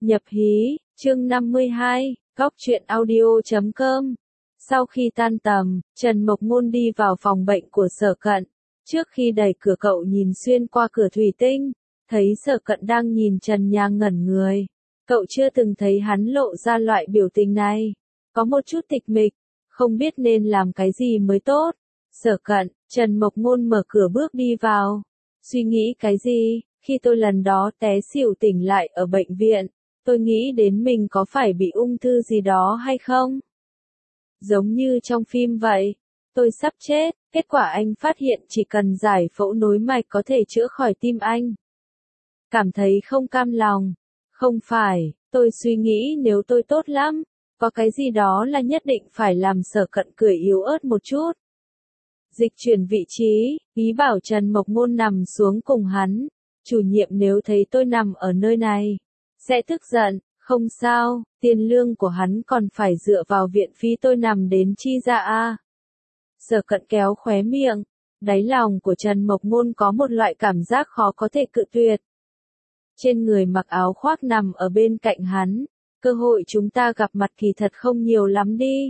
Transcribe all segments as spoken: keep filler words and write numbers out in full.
Nhập hí, chương năm mươi hai, góc truyện audio chấm com. Sau khi tan tầm, Trần Mộc Ngôn đi vào phòng bệnh của Sở Cận. Trước khi đẩy cửa cậu nhìn xuyên qua cửa thủy tinh, thấy Sở Cận đang nhìn trần nhà ngẩn người. Cậu chưa từng thấy hắn lộ ra loại biểu tình này. Có một chút tịch mịch, không biết nên làm cái gì mới tốt. Sở Cận, Trần Mộc Ngôn mở cửa bước đi vào. Suy nghĩ cái gì? Khi tôi lần đó té xỉu tỉnh lại ở bệnh viện, tôi nghĩ đến mình có phải bị ung thư gì đó hay không? Giống như trong phim vậy, tôi sắp chết, kết quả anh phát hiện chỉ cần giải phẫu nối mạch có thể chữa khỏi tim anh. Cảm thấy không cam lòng. Không phải, tôi suy nghĩ nếu tôi tốt lắm, có cái gì đó là nhất định phải làm. Sở Cận cười yếu ớt một chút. Dịch chuyển vị trí, ý bảo Trần Mộc Ngôn nằm xuống cùng hắn. Chủ nhiệm nếu thấy tôi nằm ở nơi này, sẽ tức giận. Không sao, tiền lương của hắn còn phải dựa vào viện phí tôi nằm đến chi ra a. Sở Cận kéo khóe miệng, đáy lòng của Trần Mộc Ngôn có một loại cảm giác khó có thể cự tuyệt. Trên người mặc áo khoác nằm ở bên cạnh hắn, cơ hội chúng ta gặp mặt kỳ thật không nhiều lắm đi.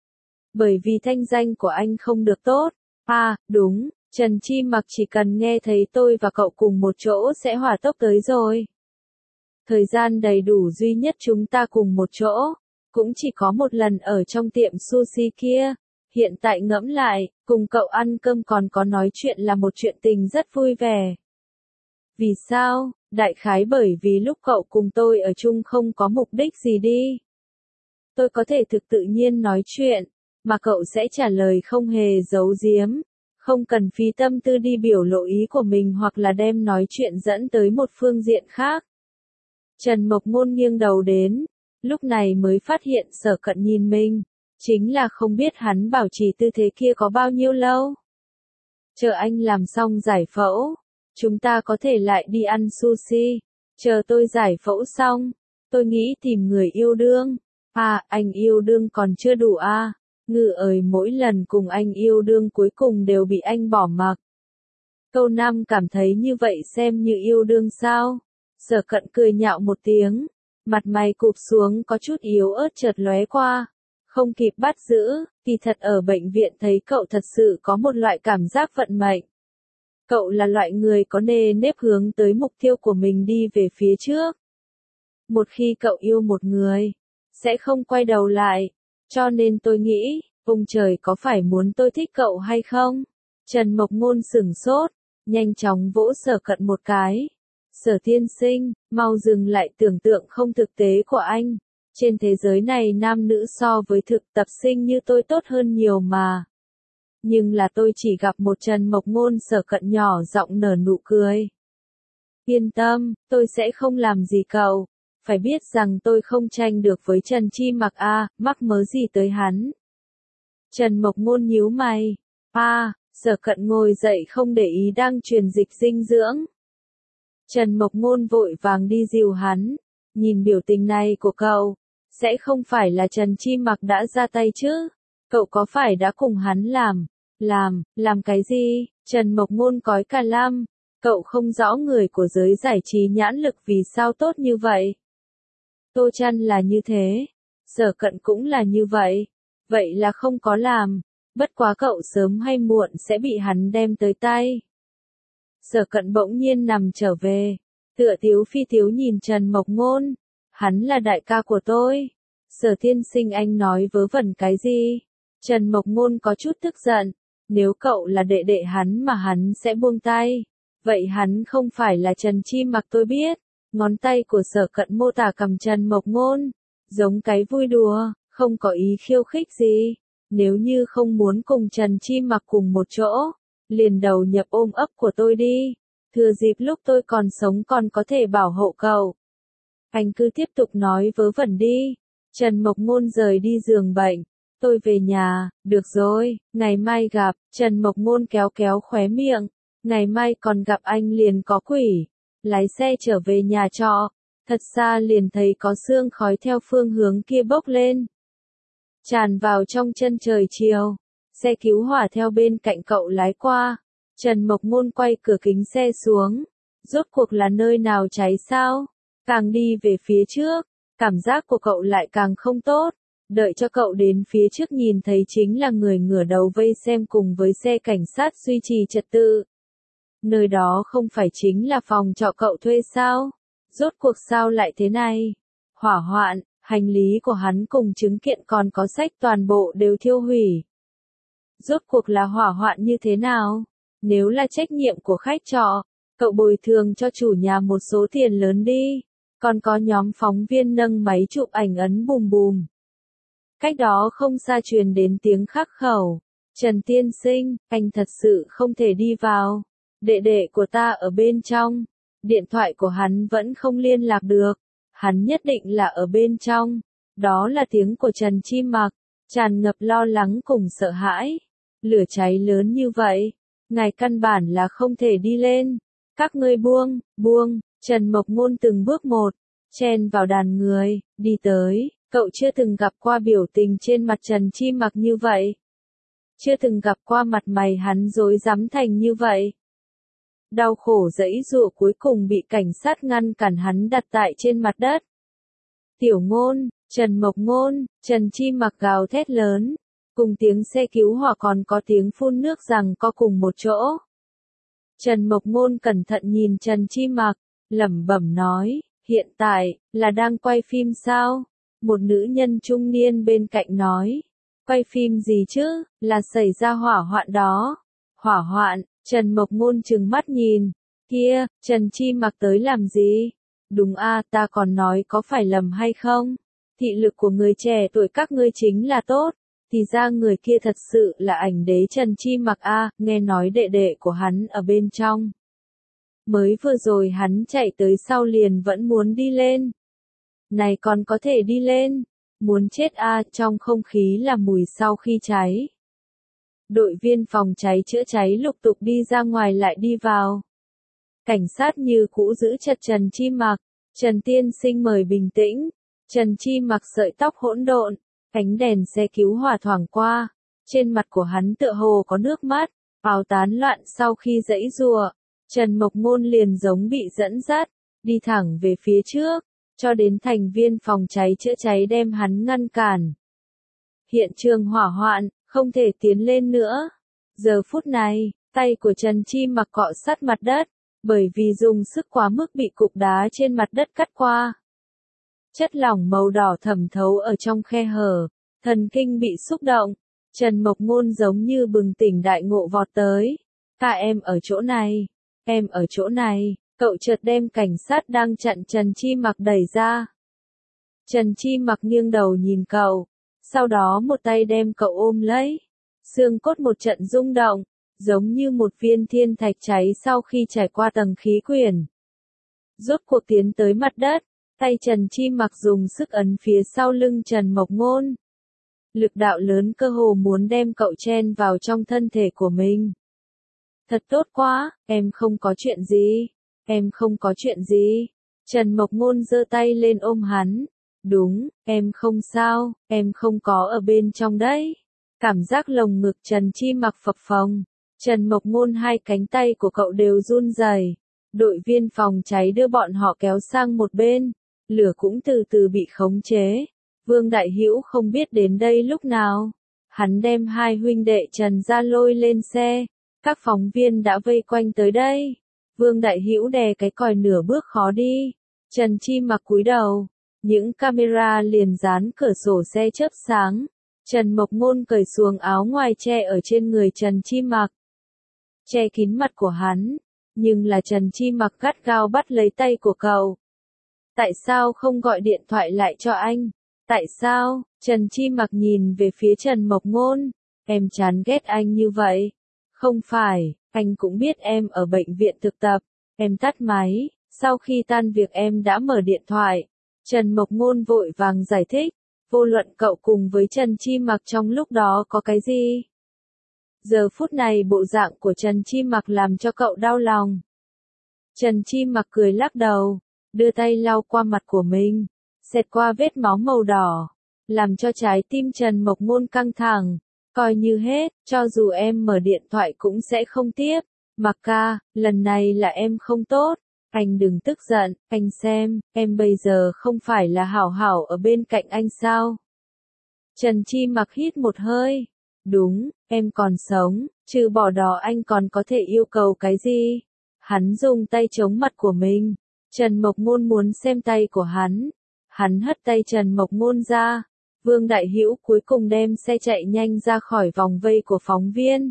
Bởi vì thanh danh của anh không được tốt. À, đúng, Trần Chi Mặc chỉ cần nghe thấy tôi và cậu cùng một chỗ sẽ hỏa tốc tới rồi. Thời gian đầy đủ duy nhất chúng ta cùng một chỗ, cũng chỉ có một lần ở trong tiệm sushi kia. Hiện tại ngẫm lại, cùng cậu ăn cơm còn có nói chuyện là một chuyện tình rất vui vẻ. Vì sao? Đại khái bởi vì lúc cậu cùng tôi ở chung không có mục đích gì đi. Tôi có thể thực tự nhiên nói chuyện, mà cậu sẽ trả lời không hề giấu giếm. Không cần phí tâm tư đi biểu lộ ý của mình hoặc là đem nói chuyện dẫn tới một phương diện khác. Trần Mộc Ngôn nghiêng đầu đến, lúc này mới phát hiện Sở Cận nhìn mình, chính là không biết hắn bảo trì tư thế kia có bao nhiêu lâu. Chờ anh làm xong giải phẫu, chúng ta có thể lại đi ăn sushi. Chờ tôi giải phẫu xong, tôi nghĩ tìm người yêu đương. À, anh yêu đương còn chưa đủ à. Ngự ơi, mỗi lần cùng anh yêu đương cuối cùng đều bị anh bỏ mặc. Câu năm cảm thấy như vậy xem như yêu đương sao? Sở Cận cười nhạo một tiếng, mặt mày cụp xuống có chút yếu ớt chợt lóe qua, không kịp bắt giữ. Kỳ thật ở bệnh viện thấy cậu thật sự có một loại cảm giác vận mệnh. Cậu là loại người có nề nếp hướng tới mục tiêu của mình đi về phía trước. Một khi cậu yêu một người, sẽ không quay đầu lại. Cho nên tôi nghĩ, ông trời có phải muốn tôi thích cậu hay không? Trần Mộc Ngôn sửng sốt, nhanh chóng vỗ Sở Cận một cái. Sở tiên sinh, mau dừng lại tưởng tượng không thực tế của anh. Trên thế giới này nam nữ so với thực tập sinh như tôi tốt hơn nhiều mà. Nhưng là tôi chỉ gặp một Trần Mộc Ngôn. Sở Cận nhỏ giọng nở nụ cười. Yên tâm, tôi sẽ không làm gì cậu. Phải biết rằng tôi không tranh được với Trần Chi Mặc a, à, mắc mớ gì tới hắn. Trần Mộc Ngôn nhíu mày. A, à, Sở Cận ngồi dậy không để ý đang truyền dịch dinh dưỡng. Trần Mộc Ngôn vội vàng đi dìu hắn. Nhìn biểu tình này của cậu, sẽ không phải là Trần Chi Mặc đã ra tay chứ? Cậu có phải đã cùng hắn làm? Làm, làm cái gì? Trần Mộc Ngôn cói cả lăm. Cậu không rõ người của giới giải trí nhãn lực vì sao tốt như vậy. Tô Trăn là như thế, Sở Cận cũng là như vậy. Vậy là không có làm, bất quá cậu sớm hay muộn sẽ bị hắn đem tới tay. Sở Cận bỗng nhiên nằm trở về, tựa tiếu phi tiếu nhìn Trần Mộc Ngôn. Hắn là đại ca của tôi. Sở tiên sinh anh nói vớ vẩn cái gì? Trần Mộc Ngôn có chút tức giận. Nếu cậu là đệ đệ hắn mà hắn sẽ buông tay. Vậy hắn không phải là Trần Chi Mặc tôi biết. Ngón tay của Sở Cận mô tả cầm Trần Mộc Ngôn, giống cái vui đùa, không có ý khiêu khích gì. Nếu như không muốn cùng Trần Chi Mặc cùng một chỗ, liền đầu nhập ôm ấp của tôi đi. Thừa dịp lúc tôi còn sống còn có thể bảo hộ cậu. Anh cứ tiếp tục nói vớ vẩn đi. Trần Mộc Ngôn rời đi giường bệnh. Tôi về nhà, được rồi, ngày mai gặp. Trần Mộc Ngôn kéo kéo khóe miệng. Ngày mai còn gặp anh liền có quỷ. Lái xe trở về nhà trọ, thật xa liền thấy có sương khói theo phương hướng kia bốc lên, tràn vào trong chân trời chiều. Xe cứu hỏa theo bên cạnh cậu lái qua. Trần Mộc Ngôn quay cửa kính xe xuống. Rốt cuộc là nơi nào cháy sao? Càng đi về phía trước, cảm giác của cậu lại càng không tốt. Đợi cho cậu đến phía trước nhìn thấy chính là người ngửa đầu vây xem cùng với xe cảnh sát duy trì trật tự. Nơi đó không phải chính là phòng trọ cậu thuê sao? Rốt cuộc sao lại thế này? Hỏa hoạn, hành lý của hắn cùng chứng kiện còn có sách toàn bộ đều thiêu hủy. Rốt cuộc là hỏa hoạn như thế nào? Nếu là trách nhiệm của khách trọ, cậu bồi thường cho chủ nhà một số tiền lớn đi. Còn có nhóm phóng viên nâng máy chụp ảnh ấn bùm bùm. Cách đó không xa truyền đến tiếng khắc khẩu. Trần tiên sinh, anh thật sự không thể đi vào. Đệ đệ của ta ở bên trong. Điện thoại của hắn vẫn không liên lạc được. Hắn nhất định là ở bên trong. Đó là tiếng của Trần Chi Mặc, tràn ngập lo lắng cùng sợ hãi. Lửa cháy lớn như vậy, ngài căn bản là không thể đi lên. Các ngươi buông, buông. Trần Mộc Ngôn từng bước một, chen vào đàn người, đi tới. Cậu chưa từng gặp qua biểu tình trên mặt Trần Chi Mặc như vậy. Chưa từng gặp qua mặt mày hắn rối rắm thành như vậy. Đau khổ giãy giụa cuối cùng bị cảnh sát ngăn cản hắn đặt tại trên mặt đất. Tiểu Ngôn, Trần Mộc Ngôn, Trần Chi Mặc gào thét lớn, cùng tiếng xe cứu hỏa còn có tiếng phun nước giằng co cùng một chỗ. Trần Mộc Ngôn cẩn thận nhìn Trần Chi Mặc, lẩm bẩm nói, hiện tại, là đang quay phim sao? Một nữ nhân trung niên bên cạnh nói, quay phim gì chứ, là xảy ra hỏa hoạn đó. Hỏa hoạn, Trần Mộc Ngôn trừng mắt nhìn, kia, Trần Chi Mặc tới làm gì? Đúng a, ta còn nói có phải lầm hay không? Thị lực của người trẻ tuổi các ngươi chính là tốt, thì ra người kia thật sự là ảnh đế Trần Chi Mặc a, nghe nói đệ đệ của hắn ở bên trong. Mới vừa rồi hắn chạy tới sau liền vẫn muốn đi lên. Này còn có thể đi lên, muốn chết a, trong không khí là mùi sau khi cháy. Đội viên phòng cháy chữa cháy lục tục đi ra ngoài lại đi vào. Cảnh sát như cũ giữ chặt Trần Chi Mặc, Trần tiên sinh mời bình tĩnh. Trần Chi Mặc sợi tóc hỗn độn, ánh đèn xe cứu hỏa thoảng qua, trên mặt của hắn tựa hồ có nước mắt, áo tán loạn sau khi giãy giụa. Trần Mộc Ngôn liền giống bị dẫn dắt, đi thẳng về phía trước, cho đến thành viên phòng cháy chữa cháy đem hắn ngăn cản. Hiện trường hỏa hoạn, không thể tiến lên nữa. Giờ phút này, tay của Trần Chi Mặc cọ sát mặt đất, bởi vì dùng sức quá mức bị cục đá trên mặt đất cắt qua. Chất lỏng màu đỏ thẩm thấu ở trong khe hở, thần kinh bị xúc động. Trần Mộc Ngôn giống như bừng tỉnh đại ngộ vọt tới. Cả em ở chỗ này, em ở chỗ này, cậu chợt đem cảnh sát đang chặn Trần Chi Mặc đẩy ra. Trần Chi Mặc nghiêng đầu nhìn cậu, sau đó một tay đem cậu ôm lấy. Xương cốt một trận rung động, giống như một viên thiên thạch cháy sau khi trải qua tầng khí quyển. Rốt cuộc tiến tới mặt đất, tay Trần Chi Mặc dùng sức ấn phía sau lưng Trần Mộc Ngôn. Lực đạo lớn cơ hồ muốn đem cậu chen vào trong thân thể của mình. Thật tốt quá, em không có chuyện gì, em không có chuyện gì. Trần Mộc Ngôn giơ tay lên ôm hắn. Đúng, em không sao, em không có ở bên trong đấy. Cảm giác lồng ngực Trần Chi Mặc phập phồng. Trần Mộc Ngôn hai cánh tay của cậu đều run rẩy. Đội viên phòng cháy đưa bọn họ kéo sang một bên. Lửa cũng từ từ bị khống chế. Vương Đại Hữu không biết đến đây lúc nào. Hắn đem hai huynh đệ Trần ra lôi lên xe. Các phóng viên đã vây quanh tới đây. Vương Đại Hữu đè cái còi nửa bước khó đi. Trần Chi Mặc cúi đầu. Những camera liền dán cửa sổ xe chớp sáng. Trần Mộc Ngôn cởi xuồng áo ngoài che ở trên người Trần Chi Mặc. Che kín mặt của hắn. Nhưng là Trần Chi Mặc gắt gao bắt lấy tay của cậu. Tại sao không gọi điện thoại lại cho anh? Tại sao? Trần Chi Mặc nhìn về phía Trần Mộc Ngôn. Em chán ghét anh như vậy. Không phải, anh cũng biết em ở bệnh viện thực tập. Em tắt máy, sau khi tan việc em đã mở điện thoại. Trần Mộc Ngôn vội vàng giải thích. Vô luận cậu cùng với Trần Chi Mặc trong lúc đó có cái gì? Giờ phút này bộ dạng của Trần Chi Mặc làm cho cậu đau lòng. Trần Chi Mặc cười lắc đầu, đưa tay lau qua mặt của mình, xẹt qua vết máu màu đỏ, làm cho trái tim Trần Mộc Ngôn căng thẳng. Coi như hết, cho dù em mở điện thoại cũng sẽ không tiếp. Mặc ca, lần này là em không tốt, Anh đừng tức giận, anh xem, em bây giờ không phải là hảo hảo ở bên cạnh anh sao? Trần Chi Mặc hít một hơi. Đúng, em còn sống, trừ bỏ đó anh còn có thể yêu cầu cái gì? Hắn dùng tay chống mặt của mình. Trần Mộc Ngôn muốn xem tay của hắn. Hắn hất tay Trần Mộc Ngôn ra. Vương Đại Hữu cuối cùng đem xe chạy nhanh ra khỏi vòng vây của phóng viên.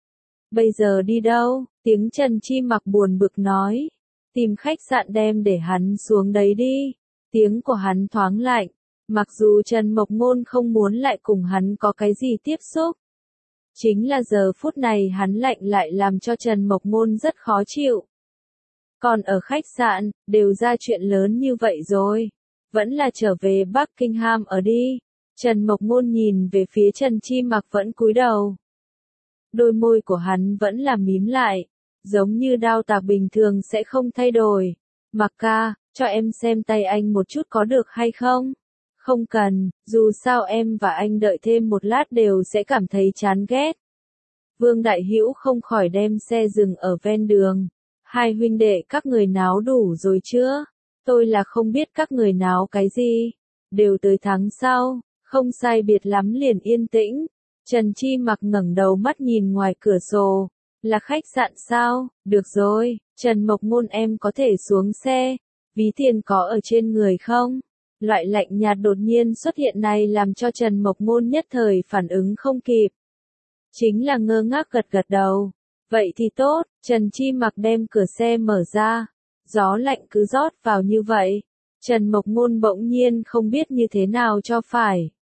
Bây giờ đi đâu? Tiếng Trần Chi Mặc buồn bực nói. Tìm khách sạn đem để hắn xuống đấy đi. Tiếng của hắn thoáng lạnh. Mặc dù Trần Mộc Ngôn không muốn lại cùng hắn có cái gì tiếp xúc. Chính là giờ phút này hắn lạnh lại làm cho Trần Mộc Ngôn rất khó chịu. Còn ở khách sạn, đều ra chuyện lớn như vậy rồi. Vẫn là trở về Buckingham ở đi. Trần Mộc Ngôn nhìn về phía Trần Chi Mặc vẫn cúi đầu. Đôi môi của hắn vẫn là mím lại. Giống như đao tạc bình thường sẽ không thay đổi. Mặc ca, cho em xem tay anh một chút có được hay không? Không cần, dù sao em và anh đợi thêm một lát đều sẽ cảm thấy chán ghét. Vương Đại Hữu không khỏi đem xe dừng ở ven đường. Hai huynh đệ các người náo đủ rồi chưa? Tôi là không biết các người náo cái gì. Đều tới tháng sau, không sai biệt lắm liền yên tĩnh. Trần Chi Mặc ngẩng đầu mắt nhìn ngoài cửa sổ. Là khách sạn sao? Được rồi, Trần Mộc Ngôn em có thể xuống xe. Ví tiền có ở trên người không? Loại lạnh nhạt đột nhiên xuất hiện này làm cho Trần Mộc Ngôn nhất thời phản ứng không kịp. Chính là ngơ ngác gật gật đầu. Vậy thì tốt, Trần Chi Mặc đem cửa xe mở ra. Gió lạnh cứ rót vào như vậy. Trần Mộc Ngôn bỗng nhiên không biết như thế nào cho phải.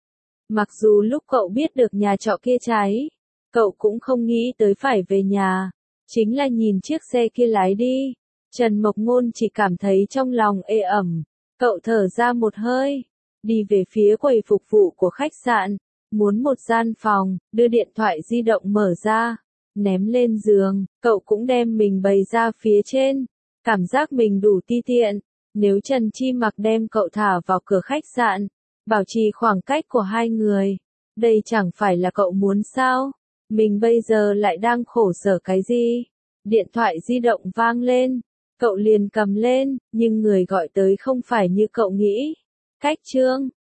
Mặc dù lúc cậu biết được nhà trọ kia cháy, cậu cũng không nghĩ tới phải về nhà. Chính là nhìn chiếc xe kia lái đi. Trần Mộc Ngôn chỉ cảm thấy trong lòng ê ẩm. Cậu thở ra một hơi. Đi về phía quầy phục vụ của khách sạn. Muốn một gian phòng, đưa điện thoại di động mở ra. Ném lên giường, cậu cũng đem mình bày ra phía trên. Cảm giác mình đủ ti tiện. Nếu Trần Chi Mặc đem cậu thả vào cửa khách sạn, bảo trì khoảng cách của hai người. Đây chẳng phải là cậu muốn sao? Mình bây giờ lại đang khổ sở cái gì? Điện thoại di động vang lên. Cậu liền cầm lên, nhưng người gọi tới không phải như cậu nghĩ. Cách Trương,